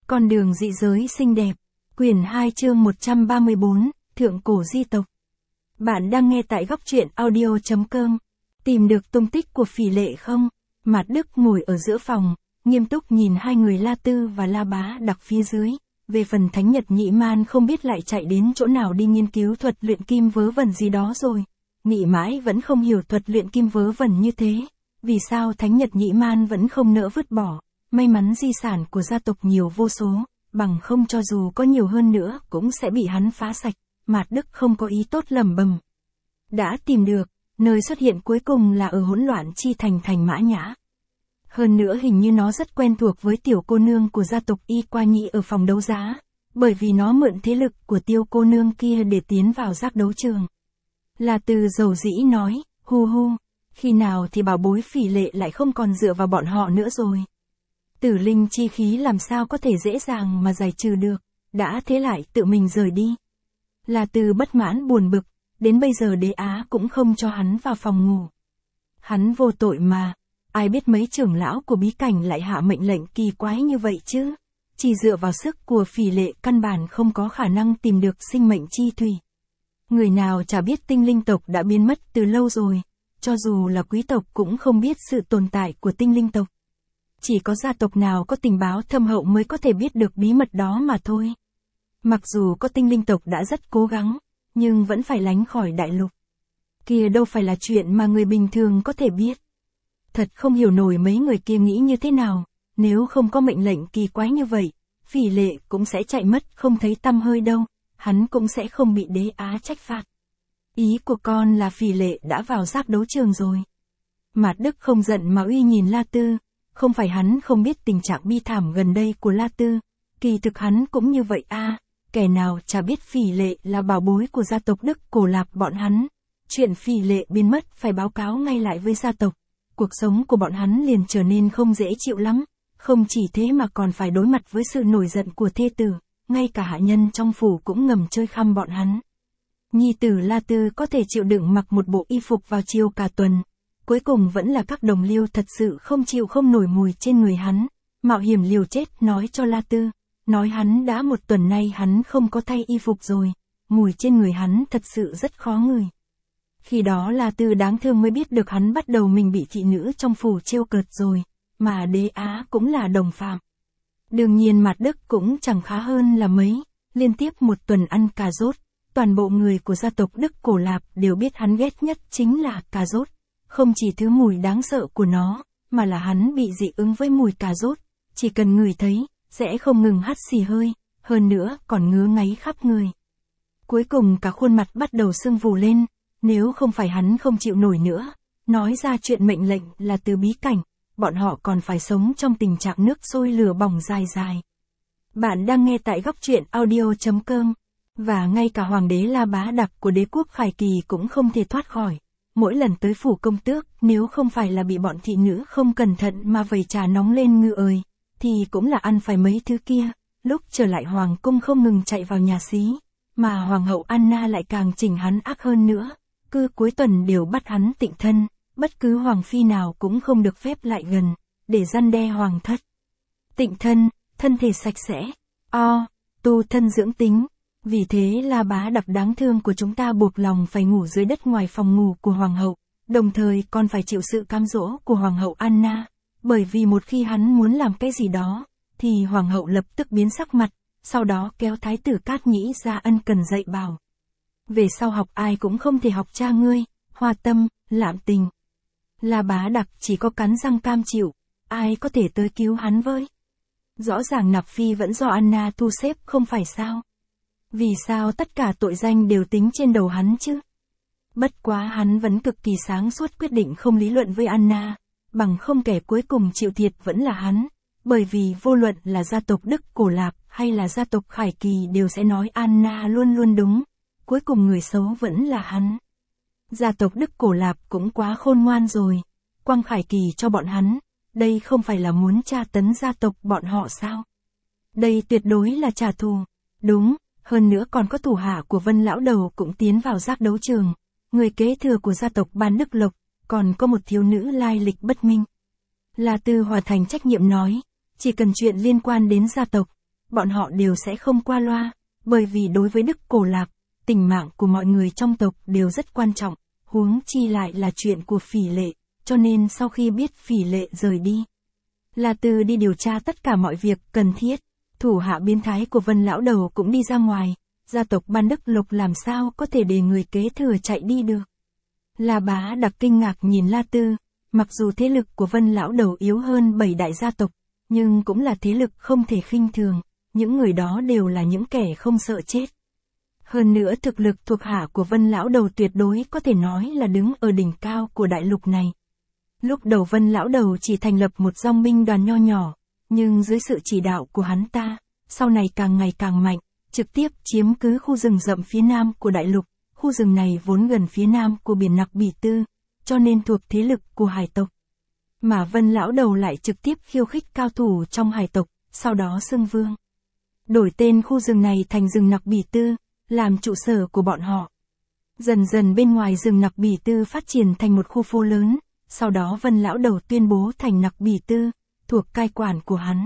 Con đường dị giới xinh đẹp. Quyển 2 chương 134, Thượng cổ di tộc. Bạn đang nghe tại góc truyện audio.com. Tìm được tung tích của Phỉ Lệ không? Mạt Đức ngồi ở giữa phòng, nghiêm túc nhìn hai người La Tư và La Bá Đặc phía dưới. Về phần Thánh Nhật Nhị Man không biết lại chạy đến chỗ nào đi nghiên cứu thuật luyện kim vớ vẩn gì đó rồi. Nghĩ mãi vẫn không hiểu thuật luyện kim vớ vẩn như thế. Vì sao Thánh Nhật Nhị Man vẫn không nỡ vứt bỏ? May mắn di sản của gia tộc nhiều vô số, bằng không cho dù có nhiều hơn nữa cũng sẽ bị hắn phá sạch. Mạt Đức không có ý tốt lẩm bẩm. Đã tìm được, nơi xuất hiện cuối cùng là ở hỗn loạn chi thành thành Mã Nhã. Hơn nữa hình như nó rất quen thuộc với tiểu cô nương của gia tộc Y Qua Nhĩ ở phòng đấu giá, bởi vì nó mượn thế lực của tiêu cô nương kia để tiến vào giác đấu trường. La Tư dầu dĩ nói, hu hu, khi nào thì bảo bối Phỉ Lệ lại không còn dựa vào bọn họ nữa rồi. Tử linh chi khí làm sao có thể dễ dàng mà giải trừ được, đã thế lại tự mình rời đi. La Tư bất mãn buồn bực, đến bây giờ Đế Á cũng không cho hắn vào phòng ngủ. Hắn vô tội mà, ai biết mấy trưởng lão của bí cảnh lại hạ mệnh lệnh kỳ quái như vậy chứ. Chỉ dựa vào sức của Phỉ Lệ căn bản không có khả năng tìm được sinh mệnh chi thủy. Người nào chả biết tinh linh tộc đã biến mất từ lâu rồi, cho dù là quý tộc cũng không biết sự tồn tại của tinh linh tộc. Chỉ có gia tộc nào có tình báo thâm hậu mới có thể biết được bí mật đó mà thôi. Mặc dù có tinh linh tộc đã rất cố gắng, nhưng vẫn phải lánh khỏi đại lục. Kia đâu phải là chuyện mà người bình thường có thể biết. Thật không hiểu nổi mấy người kia nghĩ như thế nào, nếu không có mệnh lệnh kỳ quái như vậy, Phỉ Lệ cũng sẽ chạy mất không thấy tăm hơi đâu, hắn cũng sẽ không bị Đế Á trách phạt. Ý của con là Phỉ Lệ đã vào giác đấu trường rồi. Mạt Đức không giận mà uy nhìn La Tư. Không phải hắn không biết tình trạng bi thảm gần đây của La Tư, kỳ thực hắn cũng như vậy a, kẻ nào chả biết Phỉ Lệ là bảo bối của gia tộc Đức Cổ Lạp bọn hắn. Chuyện Phỉ Lệ biến mất phải báo cáo ngay lại với gia tộc, cuộc sống của bọn hắn liền trở nên không dễ chịu lắm, không chỉ thế mà còn phải đối mặt với sự nổi giận của thê tử, ngay cả hạ nhân trong phủ cũng ngầm chơi khăm bọn hắn. Nhi tử La Tư có thể chịu đựng mặc một bộ y phục vào chiều cả tuần. Cuối cùng vẫn là các đồng liêu thật sự không chịu không nổi mùi trên người hắn, mạo hiểm liều chết nói cho La Tư, nói hắn đã một tuần nay hắn không có thay y phục rồi, mùi trên người hắn thật sự rất khó ngửi. Khi đó La Tư đáng thương mới biết được hắn bắt đầu mình bị thị nữ trong phủ trêu cợt rồi, mà Đế Á cũng là đồng phạm. Đương nhiên Mạt Đức cũng chẳng khá hơn là mấy, liên tiếp một tuần ăn cà rốt, toàn bộ người của gia tộc Đức Cổ Lạp đều biết hắn ghét nhất chính là cà rốt. Không chỉ thứ mùi đáng sợ của nó, mà là hắn bị dị ứng với mùi cà rốt, chỉ cần ngửi thấy, sẽ không ngừng hắt xì hơi, hơn nữa còn ngứa ngáy khắp người. Cuối cùng cả khuôn mặt bắt đầu sưng vù lên, nếu không phải hắn không chịu nổi nữa, nói ra chuyện mệnh lệnh là từ bí cảnh, bọn họ còn phải sống trong tình trạng nước sôi lửa bỏng dài dài. Bạn đang nghe tại góc truyện audio.com, và ngay cả Hoàng đế La Bá Đặc của đế quốc Khải Kỳ cũng không thể thoát khỏi. Mỗi lần tới phủ công tước, nếu không phải là bị bọn thị nữ không cẩn thận mà vẩy trà nóng lên ngư ơi, thì cũng là ăn phải mấy thứ kia. Lúc trở lại hoàng cung không ngừng chạy vào nhà xí, mà hoàng hậu Anna lại càng chỉnh hắn ác hơn nữa. Cứ cuối tuần đều bắt hắn tịnh thân, bất cứ hoàng phi nào cũng không được phép lại gần, để răn đe hoàng thất. Tịnh thân, thân thể sạch sẽ, tu thân dưỡng tính. Vì thế La Bá Đặc đáng thương của chúng ta buộc lòng phải ngủ dưới đất ngoài phòng ngủ của hoàng hậu, đồng thời còn phải chịu sự cám dỗ của hoàng hậu Anna, bởi vì một khi hắn muốn làm cái gì đó, thì hoàng hậu lập tức biến sắc mặt, sau đó kéo thái tử Cát Nhĩ ra ân cần dạy bảo. Về sau học ai cũng không thể học cha ngươi, hoa tâm, lạm tình. La Bá Đặc chỉ có cắn răng cam chịu, ai có thể tới cứu hắn với. Rõ ràng nạp phi vẫn do Anna thu xếp không phải sao. Vì sao tất cả tội danh đều tính trên đầu hắn chứ? Bất quá hắn vẫn cực kỳ sáng suốt quyết định không lý luận với Anna, bằng không kẻ cuối cùng chịu thiệt vẫn là hắn, bởi vì vô luận là gia tộc Đức Cổ Lạp hay là gia tộc Khải Kỳ đều sẽ nói Anna luôn luôn đúng, cuối cùng người xấu vẫn là hắn. Gia tộc Đức Cổ Lạp cũng quá khôn ngoan rồi, quăng Khải Kỳ cho bọn hắn, đây không phải là muốn tra tấn gia tộc bọn họ sao? Đây tuyệt đối là trả thù, đúng. Hơn nữa còn có thủ hạ của Vân Lão Đầu cũng tiến vào giác đấu trường, người kế thừa của gia tộc Ban Đức Lộc, còn có một thiếu nữ lai lịch bất minh. La Tư hoàn thành trách nhiệm nói, chỉ cần chuyện liên quan đến gia tộc, bọn họ đều sẽ không qua loa, bởi vì đối với Đức Cổ Lạc, tình mạng của mọi người trong tộc đều rất quan trọng, huống chi lại là chuyện của Phỉ Lệ, cho nên sau khi biết Phỉ Lệ rời đi, La Tư đi điều tra tất cả mọi việc cần thiết, thủ hạ biến thái của Vân lão đầu cũng đi ra ngoài, gia tộc Ban Đức Lộc làm sao có thể để người kế thừa chạy đi được. La Bá Đặc kinh ngạc nhìn La Tư, mặc dù thế lực của Vân lão đầu yếu hơn 7 đại gia tộc, nhưng cũng là thế lực không thể khinh thường, những người đó đều là những kẻ không sợ chết. Hơn nữa thực lực thuộc hạ của Vân lão đầu tuyệt đối có thể nói là đứng ở đỉnh cao của đại lục này. Lúc đầu Vân lão đầu chỉ thành lập một dòng binh đoàn nho nhỏ, nhưng dưới sự chỉ đạo của hắn ta, sau này càng ngày càng mạnh, trực tiếp chiếm cứ khu rừng rậm phía nam của đại lục, khu rừng này vốn gần phía nam của biển Nặc Bỉ Tư, cho nên thuộc thế lực của hải tộc. Mà Vân lão đầu lại trực tiếp khiêu khích cao thủ trong hải tộc, sau đó xưng vương. Đổi tên khu rừng này thành rừng Nặc Bỉ Tư, làm trụ sở của bọn họ. Dần dần bên ngoài rừng Nặc Bỉ Tư phát triển thành một khu phố lớn, sau đó Vân lão đầu tuyên bố thành Nặc Bỉ Tư, thuộc cai quản của hắn.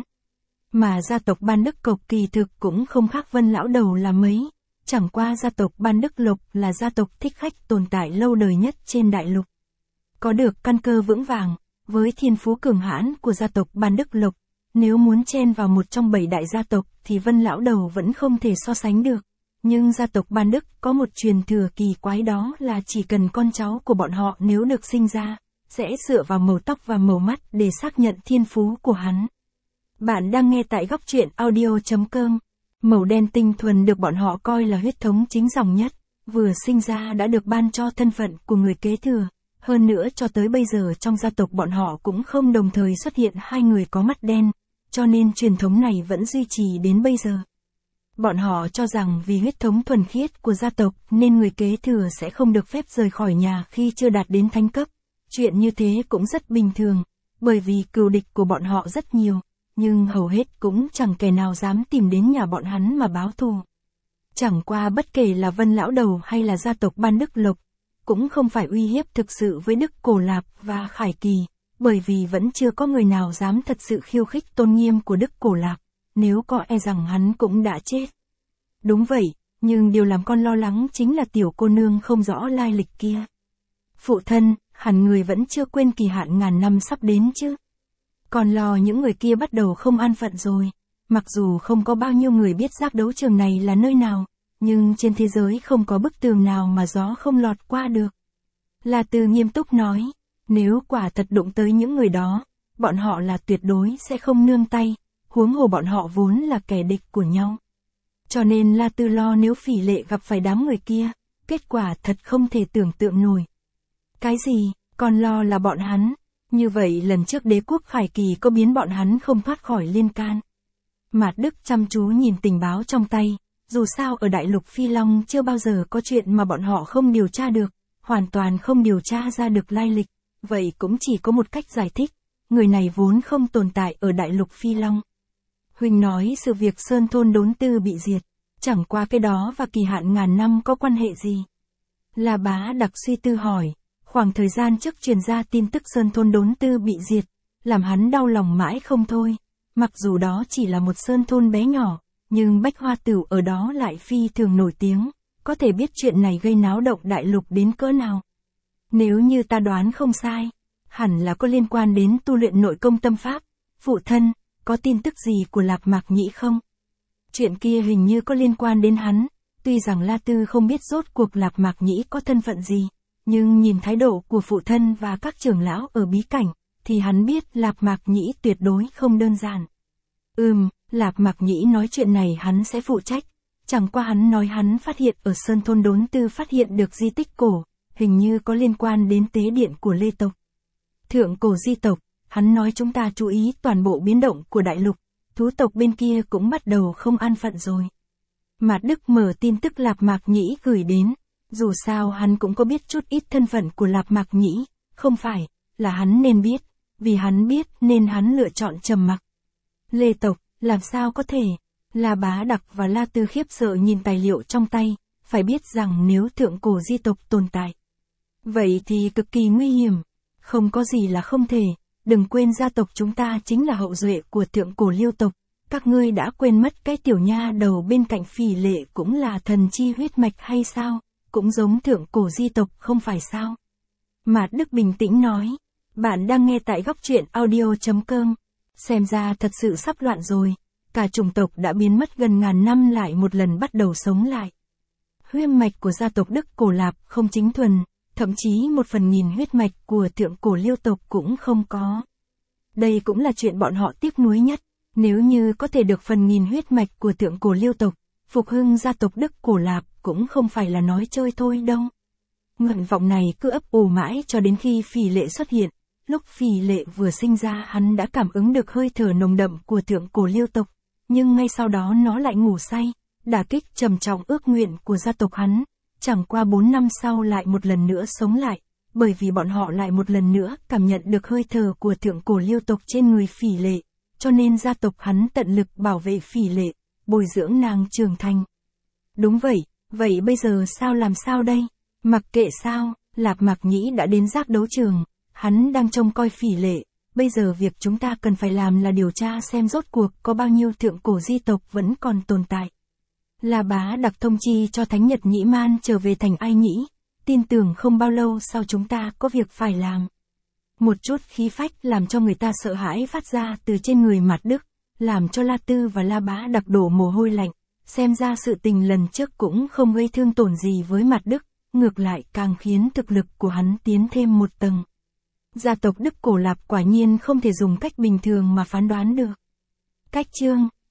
Mà gia tộc Ban Đức Cộc kỳ thực cũng không khác Vân lão đầu là mấy, chẳng qua gia tộc Ban Đức Lộc là gia tộc thích khách tồn tại lâu đời nhất trên đại lục. Có được căn cơ vững vàng, với thiên phú cường hãn của gia tộc Ban Đức Lộc, nếu muốn chen vào một trong 7 đại gia tộc thì Vân lão đầu vẫn không thể so sánh được. Nhưng gia tộc Ban Đức có một truyền thừa kỳ quái, đó là chỉ cần con cháu của bọn họ nếu được sinh ra, sẽ dựa vào màu tóc và màu mắt để xác nhận thiên phú của hắn. Bạn đang nghe tại góc truyện audio.com. Màu đen tinh thuần được bọn họ coi là huyết thống chính dòng nhất, vừa sinh ra đã được ban cho thân phận của người kế thừa. Hơn nữa cho tới bây giờ trong gia tộc bọn họ cũng không đồng thời xuất hiện hai người có mắt đen, cho nên truyền thống này vẫn duy trì đến bây giờ. Bọn họ cho rằng vì huyết thống thuần khiết của gia tộc nên người kế thừa sẽ không được phép rời khỏi nhà khi chưa đạt đến thánh cấp. Chuyện như thế cũng rất bình thường, bởi vì cừu địch của bọn họ rất nhiều, nhưng hầu hết cũng chẳng kẻ nào dám tìm đến nhà bọn hắn mà báo thù. Chẳng qua bất kể là Vân lão đầu hay là gia tộc Ban Đức Lộc, cũng không phải uy hiếp thực sự với Đức Cổ Lạp và Khải Kỳ, bởi vì vẫn chưa có người nào dám thật sự khiêu khích tôn nghiêm của Đức Cổ Lạp, nếu có e rằng hắn cũng đã chết. Đúng vậy, nhưng điều làm con lo lắng chính là tiểu cô nương không rõ lai lịch kia. Phụ thân, hẳn người vẫn chưa quên kỳ hạn ngàn năm sắp đến chứ. Còn lo những người kia bắt đầu không an phận rồi. Mặc dù không có bao nhiêu người biết giác đấu trường này là nơi nào, nhưng trên thế giới không có bức tường nào mà gió không lọt qua được. La Tư nghiêm túc nói, nếu quả thật đụng tới những người đó, bọn họ là tuyệt đối sẽ không nương tay, huống hồ bọn họ vốn là kẻ địch của nhau. Cho nên La Tư lo nếu Phỉ Lệ gặp phải đám người kia, kết quả thật không thể tưởng tượng nổi. Cái gì, còn lo là bọn hắn, như vậy lần trước đế quốc Khải Kỳ có biến bọn hắn không thoát khỏi liên can. Mạt Đức chăm chú nhìn tình báo trong tay, dù sao ở đại lục Phi Long chưa bao giờ có chuyện mà bọn họ không điều tra được, hoàn toàn không điều tra ra được lai lịch, vậy cũng chỉ có một cách giải thích, người này vốn không tồn tại ở đại lục Phi Long. Huynh nói sự việc Sơn Thôn Đốn Tư bị diệt, chẳng qua cái đó và kỳ hạn ngàn năm có quan hệ gì? La Bá Đặc suy tư hỏi, khoảng thời gian trước truyền ra tin tức Sơn Thôn Đốn Tư bị diệt, làm hắn đau lòng mãi không thôi, mặc dù đó chỉ là một sơn thôn bé nhỏ, nhưng Bách Hoa Tửu ở đó lại phi thường nổi tiếng, có thể biết chuyện này gây náo động đại lục đến cỡ nào. Nếu như ta đoán không sai, hẳn là có liên quan đến tu luyện nội công tâm pháp. Phụ thân, có tin tức gì của Lạp Mạc Nhĩ không? Chuyện kia hình như có liên quan đến hắn, tuy rằng La Tư không biết rốt cuộc Lạp Mạc Nhĩ có thân phận gì, nhưng nhìn thái độ của phụ thân và các trưởng lão ở bí cảnh, thì hắn biết Lạp Mạc Nhĩ tuyệt đối không đơn giản. Lạp Mạc Nhĩ nói chuyện này hắn sẽ phụ trách, chẳng qua hắn nói hắn phát hiện ở Sơn Thôn Đốn Tư phát hiện được di tích cổ, hình như có liên quan đến tế điện của Lê tộc. Thượng cổ di tộc, hắn nói chúng ta chú ý toàn bộ biến động của đại lục, thú tộc bên kia cũng bắt đầu không an phận rồi. Mạt Đức mở tin tức Lạp Mạc Nhĩ gửi đến, dù sao hắn cũng có biết chút ít thân phận của Lạp Mạc Nhĩ, không phải là hắn nên biết, vì hắn biết nên hắn lựa chọn trầm mặc. Lê tộc, làm sao có thể? La Bá Đặc và La Tư khiếp sợ nhìn tài liệu trong tay, phải biết rằng nếu thượng cổ di tộc tồn tại, vậy thì cực kỳ nguy hiểm, không có gì là không thể, đừng quên gia tộc chúng ta chính là hậu duệ của thượng cổ Liêu tộc, Các ngươi đã quên mất cái tiểu nha đầu bên cạnh Phỉ Lệ cũng là thần chi huyết mạch hay sao, cũng giống thượng cổ di tộc không phải sao? Mạt Đức bình tĩnh nói, bạn đang nghe tại góc truyện audio.com. Xem ra thật sự sắp loạn rồi, cả chủng tộc đã biến mất gần ngàn năm lại một lần bắt đầu sống lại. Huyết mạch của gia tộc Đức Cổ Lạp không chính thuần, thậm chí 1/1000 huyết mạch của thượng cổ Liêu tộc cũng không có. Đây cũng là chuyện bọn họ tiếc nuối nhất, nếu như có thể được 1/1000 huyết mạch của thượng cổ Liêu tộc, phục hưng gia tộc Đức Cổ Lạp cũng không phải là nói chơi thôi đâu. Nguyện vọng này cứ ấp ủ mãi cho đến khi Phỉ Lệ xuất hiện. Lúc Phỉ Lệ vừa sinh ra hắn đã cảm ứng được hơi thở nồng đậm của thượng cổ Liêu tộc, nhưng ngay sau đó nó lại ngủ say, đả kích trầm trọng ước nguyện của gia tộc hắn. Chẳng qua 4 năm sau lại một lần nữa sống lại, bởi vì bọn họ lại một lần nữa cảm nhận được hơi thở của thượng cổ Liêu tộc trên người Phỉ Lệ, cho nên gia tộc hắn tận lực bảo vệ Phỉ Lệ, bồi dưỡng nàng trưởng thành. Đúng vậy, vậy bây giờ sao làm sao đây? Mặc kệ sao, Lạp Mạc Nhĩ đã đến giác đấu trường, hắn đang trông coi Phỉ Lệ, bây giờ việc chúng ta cần phải làm là điều tra xem rốt cuộc có bao nhiêu thượng cổ di tộc vẫn còn tồn tại. La Bá đặc thông chi cho Thánh Nhật Nhĩ Man trở về thành Ai Nhĩ, tin tưởng không bao lâu sau chúng ta có việc phải làm. Một chút khí phách làm cho người ta sợ hãi phát ra từ trên người Mạt Đức, làm cho La Tư và La Bá đặc đổ mồ hôi lạnh, xem ra sự tình lần trước cũng không gây thương tổn gì với Mạt Đức, ngược lại càng khiến thực lực của hắn tiến thêm một tầng. Gia tộc Đức Cổ Lạp quả nhiên không thể dùng cách bình thường mà phán đoán được. Cách chương